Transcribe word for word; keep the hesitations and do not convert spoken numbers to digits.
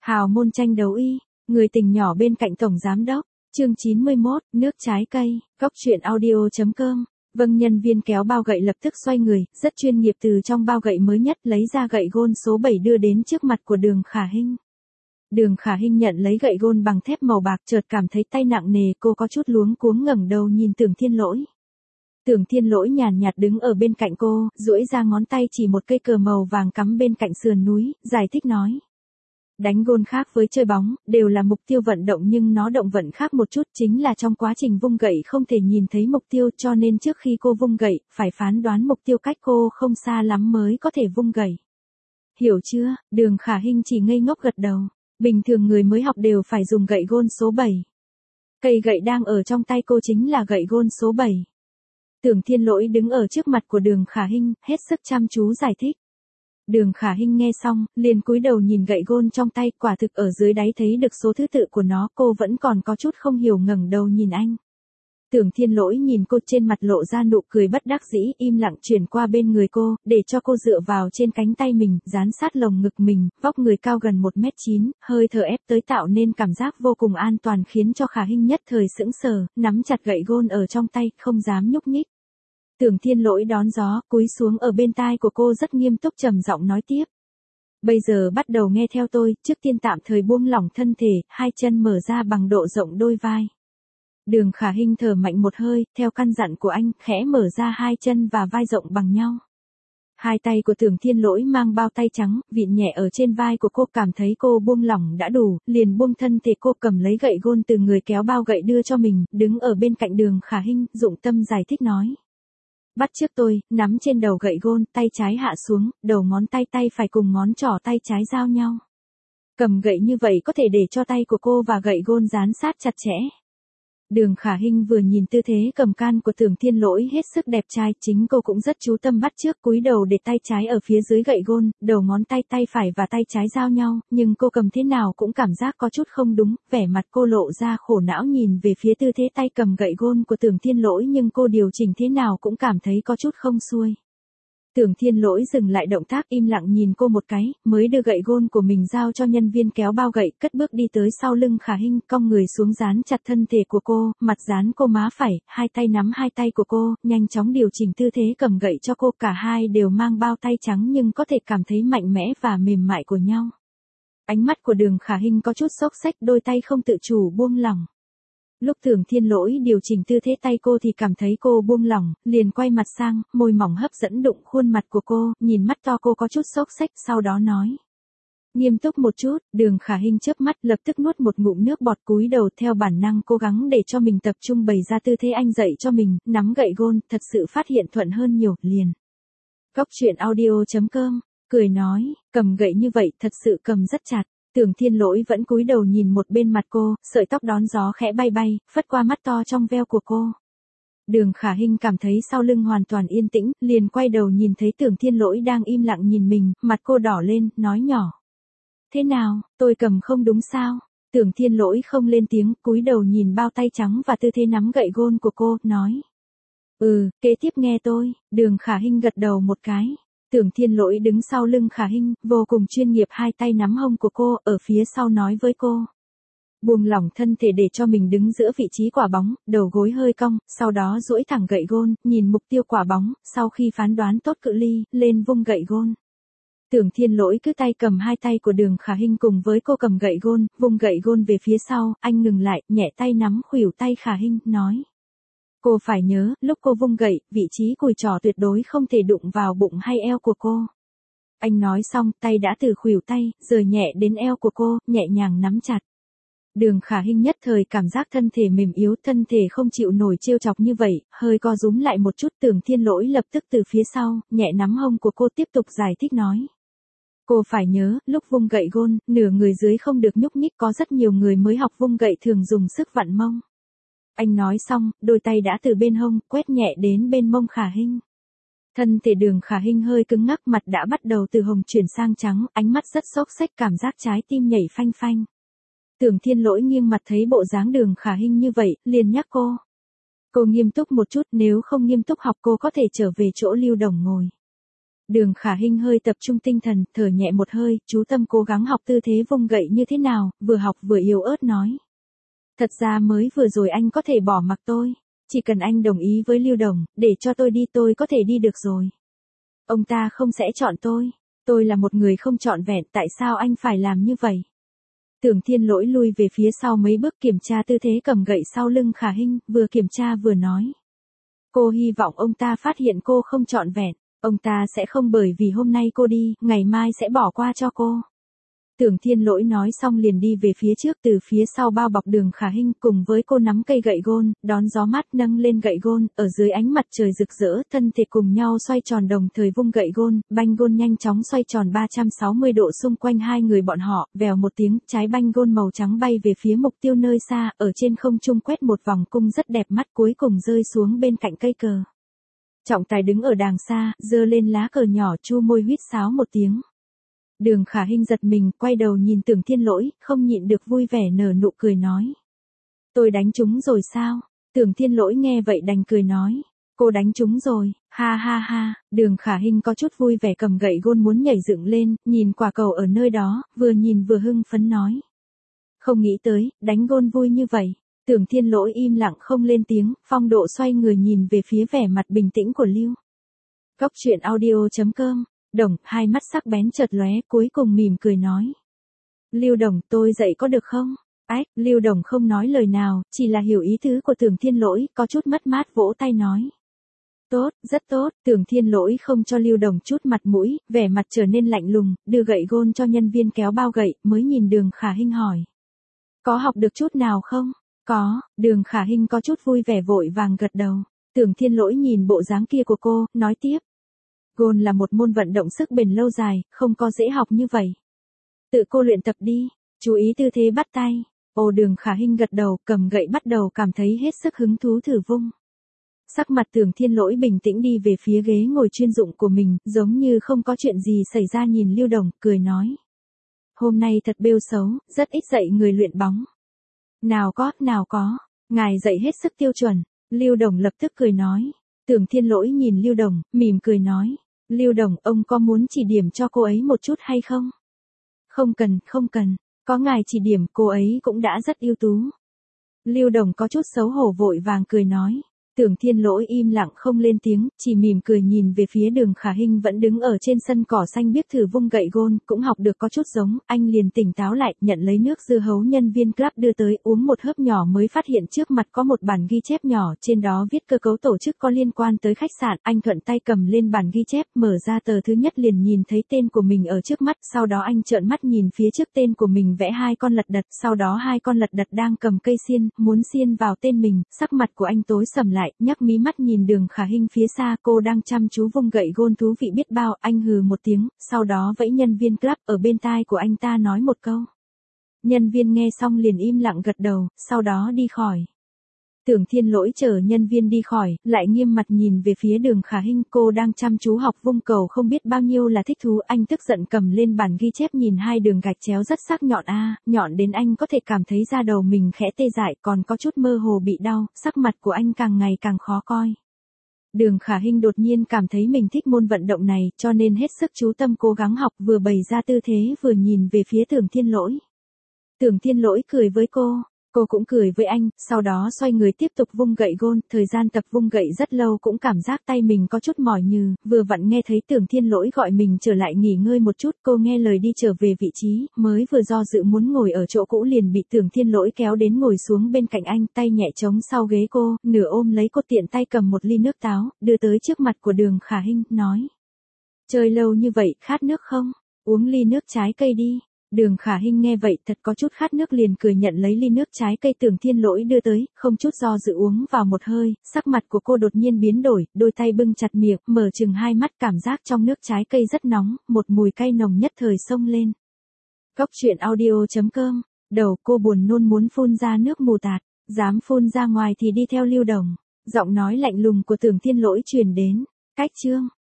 Hào môn tranh đấu y, người tình nhỏ bên cạnh tổng giám đốc, chương chín mươi mốt, nước trái cây, góc truyện audio.com. Vâng, nhân viên kéo bao gậy lập tức xoay người, rất chuyên nghiệp từ trong bao gậy mới nhất lấy ra gậy gôn số bảy đưa đến trước mặt của Đường Khả Hinh. Đường Khả Hinh nhận lấy gậy gôn bằng thép màu bạc, chợt cảm thấy tay nặng nề, cô có chút luống cuống ngẩng đầu nhìn Tưởng Thiên Lỗi. Tưởng Thiên Lỗi nhàn nhạt đứng ở bên cạnh cô, duỗi ra ngón tay chỉ một cây cờ màu vàng cắm bên cạnh sườn núi, giải thích nói. Đánh gôn khác với chơi bóng, đều là mục tiêu vận động nhưng nó động vận khác một chút, chính là trong quá trình vung gậy không thể nhìn thấy mục tiêu, cho nên trước khi cô vung gậy, phải phán đoán mục tiêu cách cô không xa lắm mới có thể vung gậy. Hiểu chưa? Đường Khả Hinh chỉ ngây ngốc gật đầu. Bình thường người mới học đều phải dùng gậy gôn số bảy. Cây gậy đang ở trong tay cô chính là gậy gôn số bảy. Tưởng Thiên Lỗi đứng ở trước mặt của Đường Khả Hinh, hết sức chăm chú giải thích. Đường Khả Hinh nghe xong, liền cúi đầu nhìn gậy gôn trong tay, quả thực ở dưới đáy thấy được số thứ tự của nó, cô vẫn còn có chút không hiểu ngẩng đầu nhìn anh. Tưởng Thiên Lỗi nhìn cô, trên mặt lộ ra nụ cười bất đắc dĩ, im lặng chuyển qua bên người cô, để cho cô dựa vào trên cánh tay mình, dán sát lồng ngực mình, vóc người cao gần một mét chín, hơi thở ép tới tạo nên cảm giác vô cùng an toàn khiến cho Khả Hinh nhất thời sững sờ, nắm chặt gậy gôn ở trong tay, không dám nhúc nhích. Tưởng Thiên Lỗi đón gió, cúi xuống ở bên tai của cô rất nghiêm túc trầm giọng nói tiếp. Bây giờ bắt đầu nghe theo tôi, trước tiên tạm thời buông lỏng thân thể, hai chân mở ra bằng độ rộng đôi vai. Đường Khả Hinh thở mạnh một hơi, theo căn dặn của anh, khẽ mở ra hai chân và vai rộng bằng nhau. Hai tay của Tưởng Thiên Lỗi mang bao tay trắng, vịn nhẹ ở trên vai của cô, cảm thấy cô buông lỏng đã đủ, liền buông thân thể cô, cầm lấy gậy gôn từ người kéo bao gậy đưa cho mình, đứng ở bên cạnh Đường Khả Hinh, dụng tâm giải thích nói. Bắt chước tôi, nắm trên đầu gậy gôn, tay trái hạ xuống, đầu ngón tay tay phải cùng ngón trỏ tay trái giao nhau. Cầm gậy như vậy có thể để cho tay của cô và gậy gôn dán sát chặt chẽ. Đường Khả Hinh vừa nhìn tư thế cầm can của Tưởng Thiên Lỗi hết sức đẹp trai, chính cô cũng rất chú tâm bắt chước, cúi đầu để tay trái ở phía dưới gậy gôn, đầu ngón tay tay phải và tay trái giao nhau, nhưng cô cầm thế nào cũng cảm giác có chút không đúng, vẻ mặt cô lộ ra khổ não nhìn về phía tư thế tay cầm gậy gôn của Tưởng Thiên Lỗi, nhưng cô điều chỉnh thế nào cũng cảm thấy có chút không xuôi. Tưởng Thiên Lỗi dừng lại động tác, im lặng nhìn cô một cái, mới đưa gậy gôn của mình giao cho nhân viên kéo bao gậy, cất bước đi tới sau lưng Khả Hinh, cong người xuống dán chặt thân thể của cô, mặt dán cô má phải, hai tay nắm hai tay của cô, nhanh chóng điều chỉnh tư thế cầm gậy cho cô, cả hai đều mang bao tay trắng nhưng có thể cảm thấy mạnh mẽ và mềm mại của nhau. Ánh mắt của Đường Khả Hinh có chút xốc xách, đôi tay không tự chủ buông lỏng. Lúc Tưởng Thiên Lỗi điều chỉnh tư thế tay cô thì cảm thấy cô buông lỏng, liền quay mặt sang, môi mỏng hấp dẫn đụng khuôn mặt của cô, nhìn mắt to cô có chút xốc xách, sau đó nói. Nghiêm túc một chút, Đường Khả Hinh chớp mắt, lập tức nuốt một ngụm nước bọt, cúi đầu theo bản năng cố gắng để cho mình tập trung bày ra tư thế anh dạy cho mình, nắm gậy gôn, thật sự phát hiện thuận hơn nhiều, liền. Góc truyện audio.com, cười nói, cầm gậy như vậy thật sự cầm rất chặt. Tưởng Thiên Lỗi vẫn cúi đầu nhìn một bên mặt cô, sợi tóc đón gió khẽ bay bay, phất qua mắt to trong veo của cô. Đường Khả Hinh cảm thấy sau lưng hoàn toàn yên tĩnh, liền quay đầu nhìn thấy Tưởng Thiên Lỗi đang im lặng nhìn mình, mặt cô đỏ lên, nói nhỏ. Thế nào, tôi cầm không đúng sao? Tưởng Thiên Lỗi không lên tiếng, cúi đầu nhìn bao tay trắng và tư thế nắm gậy gôn của cô, nói. Ừ, kế tiếp nghe tôi. Đường Khả Hinh gật đầu một cái. Tưởng Thiên Lỗi đứng sau lưng Khả Hinh, vô cùng chuyên nghiệp, hai tay nắm hông của cô, ở phía sau nói với cô. Buông lỏng thân thể để cho mình đứng giữa vị trí quả bóng, đầu gối hơi cong, sau đó duỗi thẳng gậy gôn, nhìn mục tiêu quả bóng, sau khi phán đoán tốt cự ly, lên vung gậy gôn. Tưởng Thiên Lỗi cứ tay cầm hai tay của Đường Khả Hinh cùng với cô cầm gậy gôn, vung gậy gôn về phía sau, anh ngừng lại, nhẹ tay nắm khuỷu tay Khả Hinh, nói. Cô phải nhớ, lúc cô vung gậy, vị trí cùi trỏ tuyệt đối không thể đụng vào bụng hay eo của cô. Anh nói xong, tay đã từ khuỷu tay, rời nhẹ đến eo của cô, nhẹ nhàng nắm chặt. Đường Khả Hinh nhất thời cảm giác thân thể mềm yếu, thân thể không chịu nổi trêu chọc như vậy, hơi co rúm lại một chút. Tưởng Thiên Lỗi lập tức từ phía sau, nhẹ nắm hông của cô, tiếp tục giải thích nói. Cô phải nhớ, lúc vung gậy gôn, nửa người dưới không được nhúc nhích, có rất nhiều người mới học vung gậy thường dùng sức vặn mông. Anh nói xong, đôi tay đã từ bên hông, quét nhẹ đến bên mông Khả Hinh. Thân thể Đường Khả Hinh hơi cứng ngắc, mặt đã bắt đầu từ hồng chuyển sang trắng, ánh mắt rất xốc xách, cảm giác trái tim nhảy phanh phanh. Tưởng Thiên Lỗi nghiêng mặt thấy bộ dáng Đường Khả Hinh như vậy, liền nhắc cô. Cô nghiêm túc một chút, nếu không nghiêm túc học cô có thể trở về chỗ Lưu Đồng ngồi. Đường Khả Hinh hơi tập trung tinh thần, thở nhẹ một hơi, chú tâm cố gắng học tư thế vung gậy như thế nào, vừa học vừa yếu ớt nói. Thật ra mới vừa rồi anh có thể bỏ mặc tôi. Chỉ cần anh đồng ý với Lưu Đồng, để cho tôi đi tôi có thể đi được rồi. Ông ta không sẽ chọn tôi. Tôi là một người không trọn vẹn, tại sao anh phải làm như vậy? Tưởng Thiên Lỗi lui về phía sau mấy bước kiểm tra tư thế cầm gậy sau lưng Khả Hinh, vừa kiểm tra vừa nói. Cô hy vọng ông ta phát hiện cô không trọn vẹn. Ông ta sẽ không bởi vì hôm nay cô đi, ngày mai sẽ bỏ qua cho cô. Tưởng Thiên Lỗi nói xong liền đi về phía trước, từ phía sau bao bọc Đường Khả Hinh, cùng với cô nắm cây gậy gôn, đón gió mát nâng lên gậy gôn, ở dưới ánh mặt trời rực rỡ, thân thể cùng nhau xoay tròn đồng thời vung gậy gôn, banh gôn nhanh chóng xoay tròn ba trăm sáu mươi độ xung quanh hai người bọn họ, vèo một tiếng, trái banh gôn màu trắng bay về phía mục tiêu nơi xa, ở trên không trung quét một vòng cung rất đẹp mắt, cuối cùng rơi xuống bên cạnh cây cờ. Trọng tài đứng ở đàng xa, giơ lên lá cờ nhỏ, chu môi huýt sáo một tiếng. Đường Khả Hinh giật mình, quay đầu nhìn Tưởng Thiên Lỗi, không nhịn được vui vẻ nở nụ cười nói. Tôi đánh trúng rồi sao? Tưởng Thiên Lỗi nghe vậy đành cười nói. Cô đánh trúng rồi, ha ha ha. Đường Khả Hinh có chút vui vẻ cầm gậy gôn muốn nhảy dựng lên, nhìn quả cầu ở nơi đó, vừa nhìn vừa hưng phấn nói. Không nghĩ tới, đánh gôn vui như vậy. Tưởng Thiên Lỗi im lặng không lên tiếng, phong độ xoay người nhìn về phía vẻ mặt bình tĩnh của Lưu. Góc truyện audio chấm com. Đồng, hai mắt sắc bén chợt lóe, cuối cùng mỉm cười nói. Lưu Đồng, tôi dậy có được không? Ách, Lưu Đồng không nói lời nào, chỉ là hiểu ý tứ của Tưởng Thiên Lỗi, có chút mất mát vỗ tay nói. Tốt, rất tốt, Tưởng Thiên Lỗi không cho Lưu Đồng chút mặt mũi, vẻ mặt trở nên lạnh lùng, đưa gậy gôn cho nhân viên kéo bao gậy, mới nhìn Đường Khả Hinh hỏi. Có học được chút nào không? Có, Đường Khả Hinh có chút vui vẻ vội vàng gật đầu. Tưởng Thiên Lỗi nhìn bộ dáng kia của cô, nói tiếp. Gôn là một môn vận động sức bền lâu dài, không có dễ học như vậy. Tự cô luyện tập đi, chú ý tư thế bắt tay. Ồ, Đường Khả Hinh gật đầu, cầm gậy bắt đầu cảm thấy hết sức hứng thú thử vung. Sắc mặt Tưởng Thiên Lỗi bình tĩnh đi về phía ghế ngồi chuyên dụng của mình, giống như không có chuyện gì xảy ra nhìn Lưu Đồng, cười nói. Hôm nay thật bêu xấu, rất ít dạy người luyện bóng. Nào có, nào có, ngài dạy hết sức tiêu chuẩn. Lưu Đồng lập tức cười nói. Tưởng Thiên Lỗi nhìn Lưu Đồng, mỉm cười nói. Lưu Đồng, ông có muốn chỉ điểm cho cô ấy một chút hay không? Không cần, không cần, có ngài chỉ điểm cô ấy cũng đã rất ưu tú. Lưu Đồng có chút xấu hổ vội vàng cười nói. Tưởng Thiên Lỗi im lặng không lên tiếng, chỉ mỉm cười nhìn về phía Đường Khả Hinh vẫn đứng ở trên sân cỏ xanh biếc thử vung gậy gôn, cũng học được có chút giống, anh liền tỉnh táo lại, nhận lấy nước dưa hấu nhân viên club đưa tới, uống một hớp nhỏ mới phát hiện trước mặt có một bản ghi chép nhỏ, trên đó viết cơ cấu tổ chức có liên quan tới khách sạn, anh thuận tay cầm lên bản ghi chép, mở ra tờ thứ nhất liền nhìn thấy tên của mình ở trước mắt, sau đó anh trợn mắt nhìn phía trước tên của mình vẽ hai con lật đật, sau đó hai con lật đật đang cầm cây xiên, muốn xiên vào tên mình, sắc mặt của anh tối sầm lại. Nhắc mí mắt nhìn Đường Khả Hinh phía xa, cô đang chăm chú vung gậy gôn thú vị biết bao, anh hừ một tiếng, sau đó vẫy nhân viên club ở bên tai của anh ta nói một câu. Nhân viên nghe xong liền im lặng gật đầu, sau đó đi khỏi. Tưởng Thiên Lỗi chờ nhân viên đi khỏi, lại nghiêm mặt nhìn về phía Đường Khả Hinh, cô đang chăm chú học vung cầu không biết bao nhiêu là thích thú, anh tức giận cầm lên bản ghi chép nhìn hai đường gạch chéo rất sắc nhọn a, nhọn đến anh có thể cảm thấy da đầu mình khẽ tê dại, còn có chút mơ hồ bị đau, sắc mặt của anh càng ngày càng khó coi. Đường Khả Hinh đột nhiên cảm thấy mình thích môn vận động này, cho nên hết sức chú tâm cố gắng học, vừa bày ra tư thế vừa nhìn về phía Tưởng Thiên Lỗi. Tưởng Thiên Lỗi cười với cô. Cô cũng cười với anh, sau đó xoay người tiếp tục vung gậy gôn, thời gian tập vung gậy rất lâu cũng cảm giác tay mình có chút mỏi nhừ, vừa vặn nghe thấy Tưởng Thiên Lỗi gọi mình trở lại nghỉ ngơi một chút, cô nghe lời đi trở về vị trí, mới vừa do dự muốn ngồi ở chỗ cũ liền bị Tưởng Thiên Lỗi kéo đến ngồi xuống bên cạnh anh, tay nhẹ chống sau ghế cô, nửa ôm lấy cô tiện tay cầm một ly nước táo, đưa tới trước mặt của Đường Khả Hinh, nói. Chơi lâu như vậy, khát nước không? Uống ly nước trái cây đi. Đường Khả Hinh nghe vậy thật có chút khát nước liền cười nhận lấy ly nước trái cây Tưởng Thiên Lỗi đưa tới, không chút do dự uống vào một hơi, sắc mặt của cô đột nhiên biến đổi, đôi tay bưng chặt miệng, mở chừng hai mắt cảm giác trong nước trái cây rất nóng, một mùi cay nồng nhất thời xông lên. Góc truyện audio chấm com, đầu cô buồn nôn muốn phun ra nước mù tạt, dám phun ra ngoài thì đi theo Lưu Đồng, giọng nói lạnh lùng của Tưởng Thiên Lỗi truyền đến, cách chương.